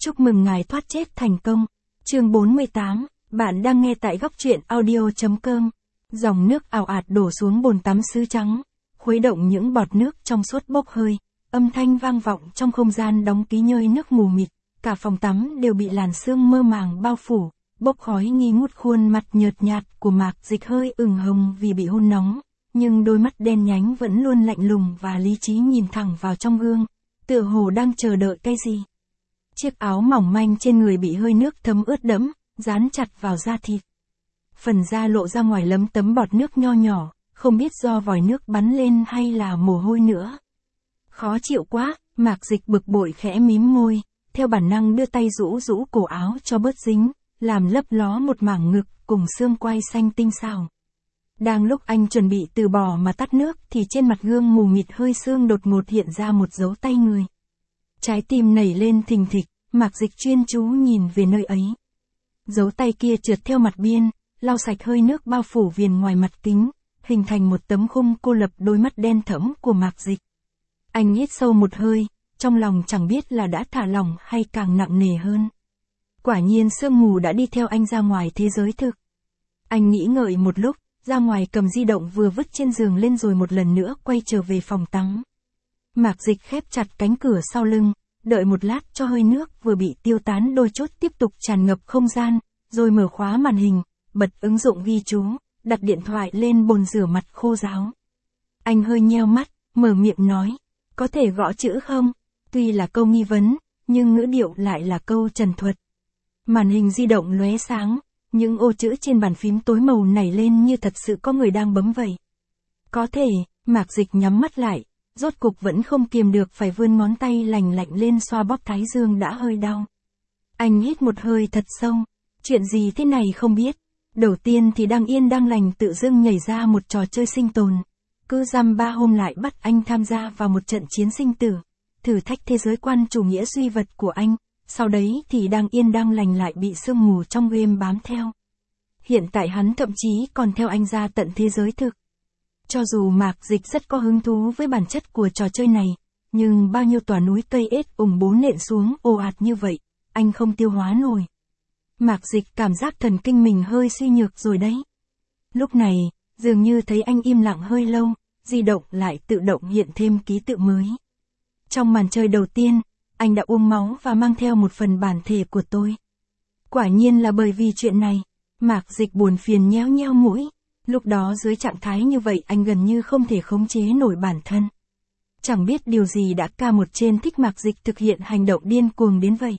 Chúc mừng ngài thoát chết thành công. Chương 48, bạn đang nghe tại góc truyện audio.com. Dòng nước ào ạt đổ xuống bồn tắm sứ trắng, khuấy động những bọt nước trong suốt bốc hơi, âm thanh vang vọng trong không gian đóng kín nhơi nước mù mịt, cả phòng tắm đều bị làn sương mơ màng bao phủ, bốc khói nghi ngút. Khuôn mặt nhợt nhạt của Mạc Dịch hơi ửng hồng vì bị hôn nóng, nhưng đôi mắt đen nhánh vẫn luôn lạnh lùng và lý trí nhìn thẳng vào trong gương, tựa hồ đang chờ đợi cái gì. Chiếc áo mỏng manh trên người bị hơi nước thấm ướt đẫm, dán chặt vào da thịt. Phần da lộ ra ngoài lấm tấm bọt nước nho nhỏ, không biết do vòi nước bắn lên hay là mồ hôi nữa. Khó chịu quá, Mạc Dịch bực bội khẽ mím môi, theo bản năng đưa tay rũ rũ cổ áo cho bớt dính, làm lấp ló một mảng ngực cùng xương quai xanh tinh xảo. Đang lúc anh chuẩn bị từ bỏ mà tắt nước thì trên mặt gương mù mịt hơi sương đột ngột hiện ra một dấu tay người. Trái tim nảy lên thình thịch, Mạc Dịch chuyên chú nhìn về nơi ấy. Dấu tay kia trượt theo mặt biên, lau sạch hơi nước bao phủ viền ngoài mặt kính, hình thành một tấm khung cô lập đôi mắt đen thẫm của Mạc Dịch. Anh hít sâu một hơi, trong lòng chẳng biết là đã thả lỏng hay càng nặng nề hơn. Quả nhiên sương mù đã đi theo anh ra ngoài thế giới thực. Anh nghĩ ngợi một lúc, ra ngoài cầm di động vừa vứt trên giường lên rồi một lần nữa quay trở về phòng tắm. Mạc Dịch khép chặt cánh cửa sau lưng, đợi một lát cho hơi nước vừa bị tiêu tán đôi chút tiếp tục tràn ngập không gian, rồi mở khóa màn hình, bật ứng dụng ghi chú, đặt điện thoại lên bồn rửa mặt khô ráo. Anh hơi nheo mắt, mở miệng nói, có thể gõ chữ không? Tuy là câu nghi vấn, nhưng ngữ điệu lại là câu trần thuật. Màn hình di động lóe sáng, những ô chữ trên bàn phím tối màu nảy lên như thật sự có người đang bấm vậy. Có thể, Mạc Dịch nhắm mắt lại, rốt cục vẫn không kiềm được phải vươn ngón tay lành lạnh lên xoa bóp thái dương đã hơi đau. Anh hít một hơi thật sâu, chuyện gì thế này không biết. Đầu tiên thì đang yên đang lành tự dưng nhảy ra một trò chơi sinh tồn. Cứ dăm ba hôm lại bắt anh tham gia vào một trận chiến sinh tử, thử thách thế giới quan chủ nghĩa duy vật của anh. Sau đấy thì đang yên đang lành lại bị sương mù trong game bám theo. Hiện tại hắn thậm chí còn theo anh ra tận thế giới thực. Cho dù Mạc Dịch rất có hứng thú với bản chất của trò chơi này, nhưng bao nhiêu tòa núi cây ết ủng bố nện xuống ồ ạt như vậy, anh không tiêu hóa nổi. Mạc Dịch cảm giác thần kinh mình hơi suy nhược rồi đấy. Lúc này, dường như thấy anh im lặng hơi lâu, di động lại tự động hiện thêm ký tự mới. Trong màn chơi đầu tiên, anh đã uống máu và mang theo một phần bản thể của tôi. Quả nhiên là bởi vì chuyện này, Mạc Dịch buồn phiền nhéo nhéo mũi. Lúc đó dưới trạng thái như vậy anh gần như không thể khống chế nổi bản thân. Chẳng biết điều gì đã ca một trên thích Mạc Dịch thực hiện hành động điên cuồng đến vậy.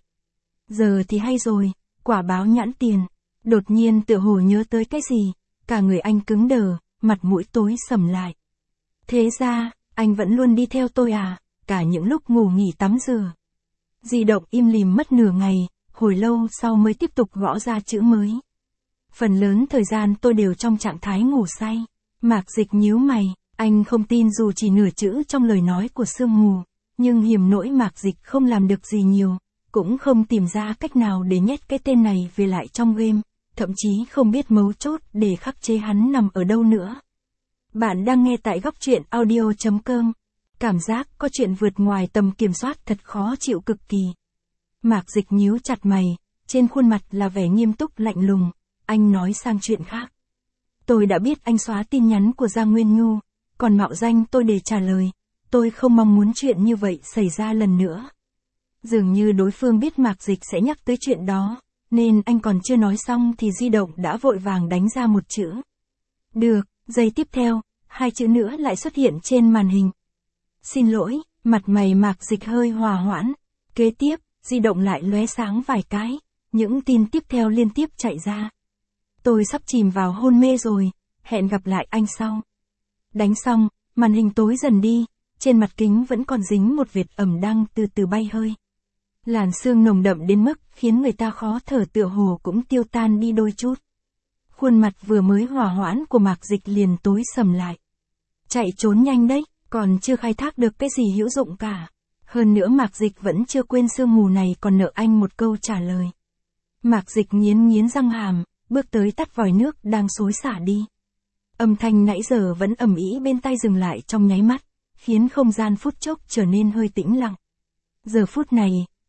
Giờ thì hay rồi, quả báo nhãn tiền. Đột nhiên tựa hồ nhớ tới cái gì, cả người anh cứng đờ, mặt mũi tối sầm lại. Thế ra, anh vẫn luôn đi theo tôi à, cả những lúc ngủ nghỉ tắm rửa. Di động im lìm mất nửa ngày, hồi lâu sau mới tiếp tục gõ ra chữ mới. Phần lớn thời gian tôi đều trong trạng thái ngủ say. Mạc Dịch nhíu mày, anh không tin dù chỉ nửa chữ trong lời nói của sương mù, nhưng hiểm nỗi Mạc Dịch không làm được gì nhiều, cũng không tìm ra cách nào để nhét cái tên này về lại trong game, thậm chí không biết mấu chốt để khắc chế hắn nằm ở đâu nữa. Bạn đang nghe tại góc truyện audio.com. Cảm giác có chuyện vượt ngoài tầm kiểm soát thật khó chịu cực kỳ. Mạc Dịch nhíu chặt mày, trên khuôn mặt là vẻ nghiêm túc lạnh lùng. Anh nói sang chuyện khác. Tôi đã biết anh xóa tin nhắn của Giang Nguyên Nhu, còn mạo danh tôi để trả lời. Tôi không mong muốn chuyện như vậy xảy ra lần nữa. Dường như đối phương biết Mạc Dịch sẽ nhắc tới chuyện đó, nên anh còn chưa nói xong thì di động đã vội vàng đánh ra một chữ. Được, giây tiếp theo, hai chữ nữa lại xuất hiện trên màn hình. Xin lỗi, mặt mày Mạc Dịch hơi hòa hoãn. Kế tiếp, di động lại lóe sáng vài cái, những tin tiếp theo liên tiếp chạy ra. Tôi sắp chìm vào hôn mê rồi, hẹn gặp lại anh sau. Đánh xong, màn hình tối dần đi, trên mặt kính vẫn còn dính một vệt ẩm đang từ từ bay hơi. Làn sương nồng đậm đến mức khiến người ta khó thở tựa hồ cũng tiêu tan đi đôi chút. Khuôn mặt vừa mới hòa hoãn của Mạc Dịch liền tối sầm lại. Chạy trốn nhanh đấy, còn chưa khai thác được cái gì hữu dụng cả. Hơn nữa Mạc Dịch vẫn chưa quên sương mù này còn nợ anh một câu trả lời. Mạc Dịch nghiến răng hàm, bước tới tắt vòi nước đang xối xả đi. Âm thanh nãy giờ vẫn ầm ĩ bên tai dừng lại trong nháy mắt, khiến không gian phút chốc trở nên hơi tĩnh lặng. Giờ phút này,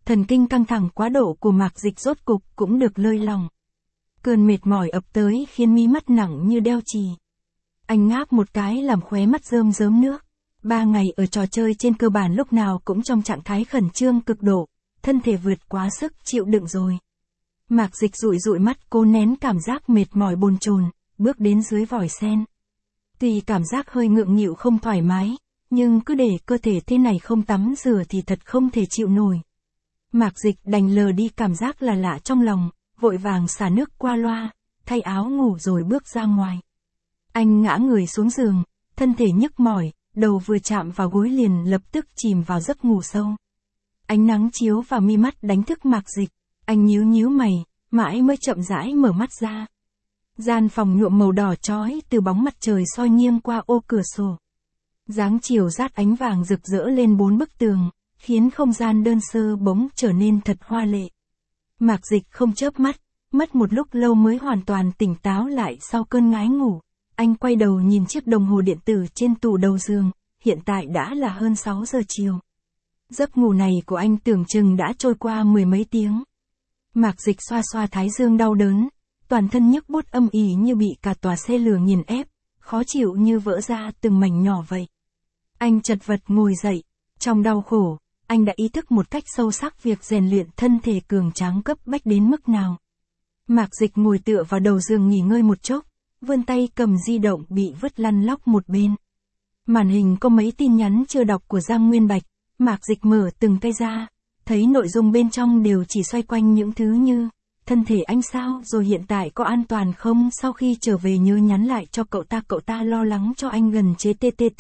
Thần kinh căng thẳng quá độ của Mạc Dịch rốt cục cũng được lơi lỏng. Cơn mệt mỏi ập tới khiến mí mắt nặng như đeo chì. Anh ngáp một cái làm khóe mắt rơm rớm nước. 3 ngày ở trò chơi trên cơ bản lúc nào cũng trong trạng thái khẩn trương cực độ, thân thể vượt quá sức chịu đựng rồi. Mạc Dịch dụi dụi mắt cố nén cảm giác mệt mỏi bồn chồn, bước đến dưới vòi sen. Tuy cảm giác hơi ngượng nghịu không thoải mái, nhưng cứ để cơ thể thế này không tắm rửa thì thật không thể chịu nổi. Mạc Dịch đành lờ đi cảm giác là lạ trong lòng, vội vàng xả nước qua loa, thay áo ngủ rồi bước ra ngoài. Anh ngã người xuống giường, thân thể nhức mỏi, đầu vừa chạm vào gối liền lập tức chìm vào giấc ngủ sâu. Ánh nắng chiếu vào mi mắt đánh thức Mạc Dịch, anh nhíu nhíu mày, mãi mới chậm rãi mở mắt ra. Gian phòng nhuộm màu đỏ chói từ bóng mặt trời soi nghiêng qua ô cửa sổ. Dáng chiều rát ánh vàng rực rỡ lên 4 bức tường, khiến không gian đơn sơ bỗng trở nên thật hoa lệ. Mạc Dịch không chớp mắt, mất một lúc lâu mới hoàn toàn tỉnh táo lại sau cơn ngái ngủ. Anh quay đầu nhìn chiếc đồng hồ điện tử trên tủ đầu giường, hiện tại đã là hơn 6 giờ chiều. Giấc ngủ này của anh tưởng chừng đã trôi qua 10 mấy tiếng. Mạc Dịch xoa xoa thái dương đau đớn, toàn thân nhức buốt âm ỉ như bị cả tòa xe lửa nghiền ép, khó chịu như vỡ ra từng mảnh nhỏ vậy. Anh chật vật ngồi dậy, trong đau khổ, anh đã ý thức một cách sâu sắc việc rèn luyện thân thể cường tráng cấp bách đến mức nào. Mạc Dịch ngồi tựa vào đầu giường nghỉ ngơi một chốc, vươn tay cầm di động bị vứt lăn lóc một bên. Màn hình có mấy tin nhắn chưa đọc của Giang Nguyên Bạch, Mạc Dịch mở từng cái ra, thấy nội dung bên trong đều chỉ xoay quanh những thứ như, thân thể anh sao rồi hiện tại có an toàn không, sau khi trở về nhớ nhắn lại cho cậu ta lo lắng cho anh gần chế TTT.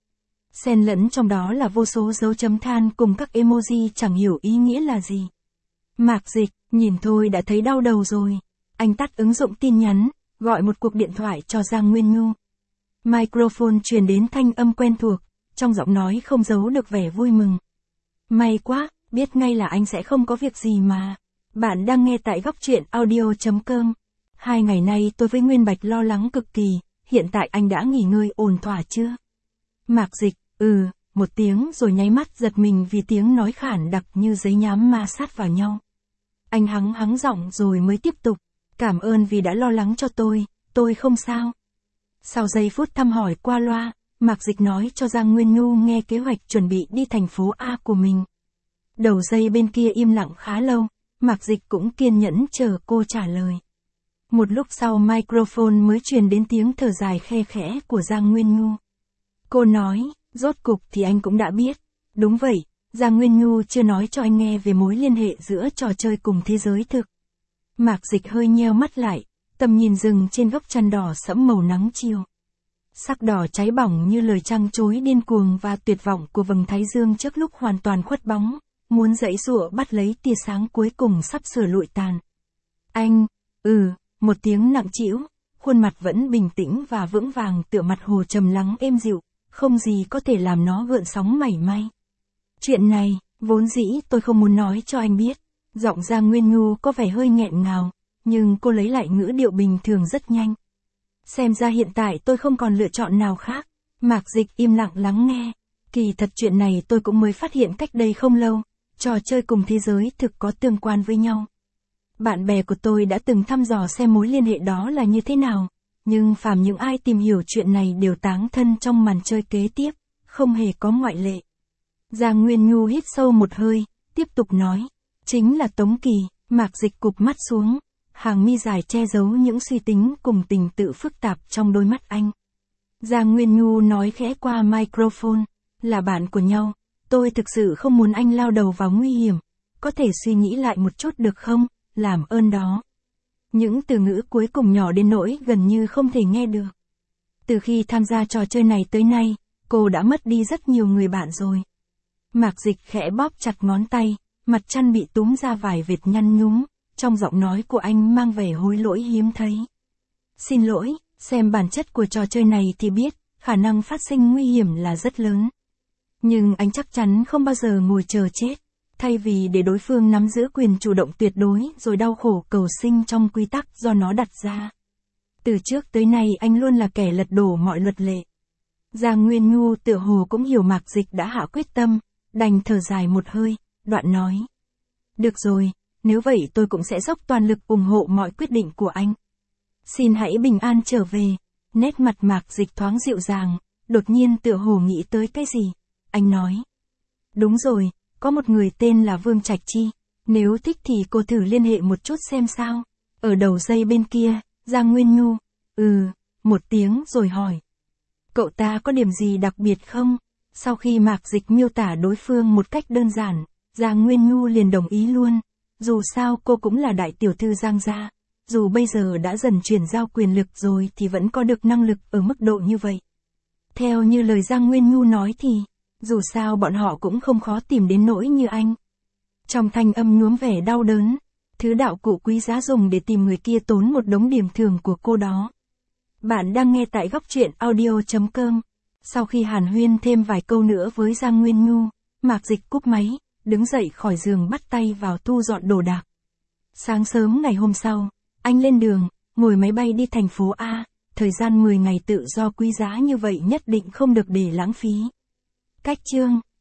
Xen lẫn trong đó là vô số dấu chấm than cùng các emoji chẳng hiểu ý nghĩa là gì. Mạc Dịch, nhìn thôi đã thấy đau đầu rồi. Anh tắt ứng dụng tin nhắn, gọi một cuộc điện thoại cho Giang Nguyên Nhu. Microphone truyền đến thanh âm quen thuộc, trong giọng nói không giấu được vẻ vui mừng. May quá, biết ngay là anh sẽ không có việc gì mà. Bạn đang nghe tại góc truyện audio.com. 2 ngày nay tôi với Nguyên Bạch lo lắng cực kỳ, hiện tại anh đã nghỉ ngơi ổn thỏa chưa? Mạc Dịch, một tiếng rồi nháy mắt giật mình vì tiếng nói khản đặc như giấy nhám ma sát vào nhau. Anh hắng giọng rồi mới tiếp tục, cảm ơn vì đã lo lắng cho tôi không sao. Sau giây phút thăm hỏi qua loa, Mạc Dịch nói cho Giang Nguyên Nhu nghe kế hoạch chuẩn bị đi thành phố A của mình. Đầu dây bên kia im lặng khá lâu, Mạc Dịch cũng kiên nhẫn chờ cô trả lời. Một lúc sau microphone mới truyền đến tiếng thở dài khe khẽ của Giang Nguyên Nhu. Cô nói, rốt cục thì anh cũng đã biết. Đúng vậy, Giang Nguyên Nhu chưa nói cho anh nghe về mối liên hệ giữa trò chơi cùng thế giới thực. Mạc Dịch hơi nheo mắt lại, tầm nhìn dừng trên góc chăn đỏ sẫm màu nắng chiều. Sắc đỏ cháy bỏng như lời trăng trối điên cuồng và tuyệt vọng của vầng thái dương trước lúc hoàn toàn khuất bóng, muốn giãy giụa bắt lấy tia sáng cuối cùng sắp sửa lụi tàn. Anh, một tiếng nặng trĩu, khuôn mặt vẫn bình tĩnh và vững vàng tựa mặt hồ trầm lắng êm dịu, không gì có thể làm nó gợn sóng mảy may. Chuyện này, vốn dĩ tôi không muốn nói cho anh biết. Giọng Giang Nguyên Nhu có vẻ hơi nghẹn ngào, nhưng cô lấy lại ngữ điệu bình thường rất nhanh. Xem ra hiện tại tôi không còn lựa chọn nào khác. Mạc Dịch im lặng lắng nghe. Kỳ thật chuyện này tôi cũng mới phát hiện cách đây không lâu. Trò chơi cùng thế giới thực có tương quan với nhau. Bạn bè của tôi đã từng thăm dò xem mối liên hệ đó là như thế nào. Nhưng phàm những ai tìm hiểu chuyện này đều táng thân trong màn chơi kế tiếp, không hề có ngoại lệ. Giang Nguyên Nhu hít sâu một hơi, tiếp tục nói. Chính là Tống Kỳ. Mạc Dịch cụp mắt xuống, hàng mi dài che giấu những suy tính cùng tình tự phức tạp trong đôi mắt anh. Giang Nguyên Nhu nói khẽ qua microphone, là bạn của nhau, tôi thực sự không muốn anh lao đầu vào nguy hiểm, có thể suy nghĩ lại một chút được không, làm ơn đó. Những từ ngữ cuối cùng nhỏ đến nỗi gần như không thể nghe được. Từ khi tham gia trò chơi này tới nay, cô đã mất đi rất nhiều người bạn rồi. Mạc Dịch khẽ bóp chặt ngón tay, mặt chăn bị túm ra vài vệt nhăn nhúm, trong giọng nói của anh mang vẻ hối lỗi hiếm thấy. Xin lỗi, xem bản chất của trò chơi này thì biết, khả năng phát sinh nguy hiểm là rất lớn. Nhưng anh chắc chắn không bao giờ ngồi chờ chết, thay vì để đối phương nắm giữ quyền chủ động tuyệt đối rồi đau khổ cầu sinh trong quy tắc do nó đặt ra. Từ trước tới nay anh luôn là kẻ lật đổ mọi luật lệ. Giang Nguyên Nhu tựa hồ cũng hiểu Mạc Dịch đã hạ quyết tâm, đành thở dài một hơi, đoạn nói. Được rồi, nếu vậy tôi cũng sẽ dốc toàn lực ủng hộ mọi quyết định của anh. Xin hãy bình an trở về. Nét mặt Mạc Dịch thoáng dịu dàng, đột nhiên tựa hồ nghĩ tới cái gì. Anh nói. Đúng rồi, có một người tên là Vương Trạch Chi. Nếu thích thì cô thử liên hệ một chút xem sao. Ở đầu dây bên kia, Giang Nguyên Nhu. Một tiếng rồi hỏi. Cậu ta có điểm gì đặc biệt không? Sau khi Mạc Dịch miêu tả đối phương một cách đơn giản, Giang Nguyên Nhu liền đồng ý luôn. Dù sao cô cũng là đại tiểu thư Giang gia. Dù bây giờ đã dần chuyển giao quyền lực rồi thì vẫn có được năng lực ở mức độ như vậy. Theo như lời Giang Nguyên Nhu nói thì, dù sao bọn họ cũng không khó tìm đến nỗi như anh. Trong thanh âm nhuốm vẻ đau đớn, thứ đạo cụ quý giá dùng để tìm người kia tốn một đống điểm thưởng của cô đó. Bạn đang nghe tại góc truyện audio.com. Sau khi hàn huyên thêm vài câu nữa với Giang Nguyên Nhu, Mạc Dịch cúp máy, đứng dậy khỏi giường bắt tay vào thu dọn đồ đạc. Sáng sớm ngày hôm sau, anh lên đường, ngồi máy bay đi thành phố A, thời gian 10 ngày tự do quý giá như vậy nhất định không được để lãng phí. Cách chương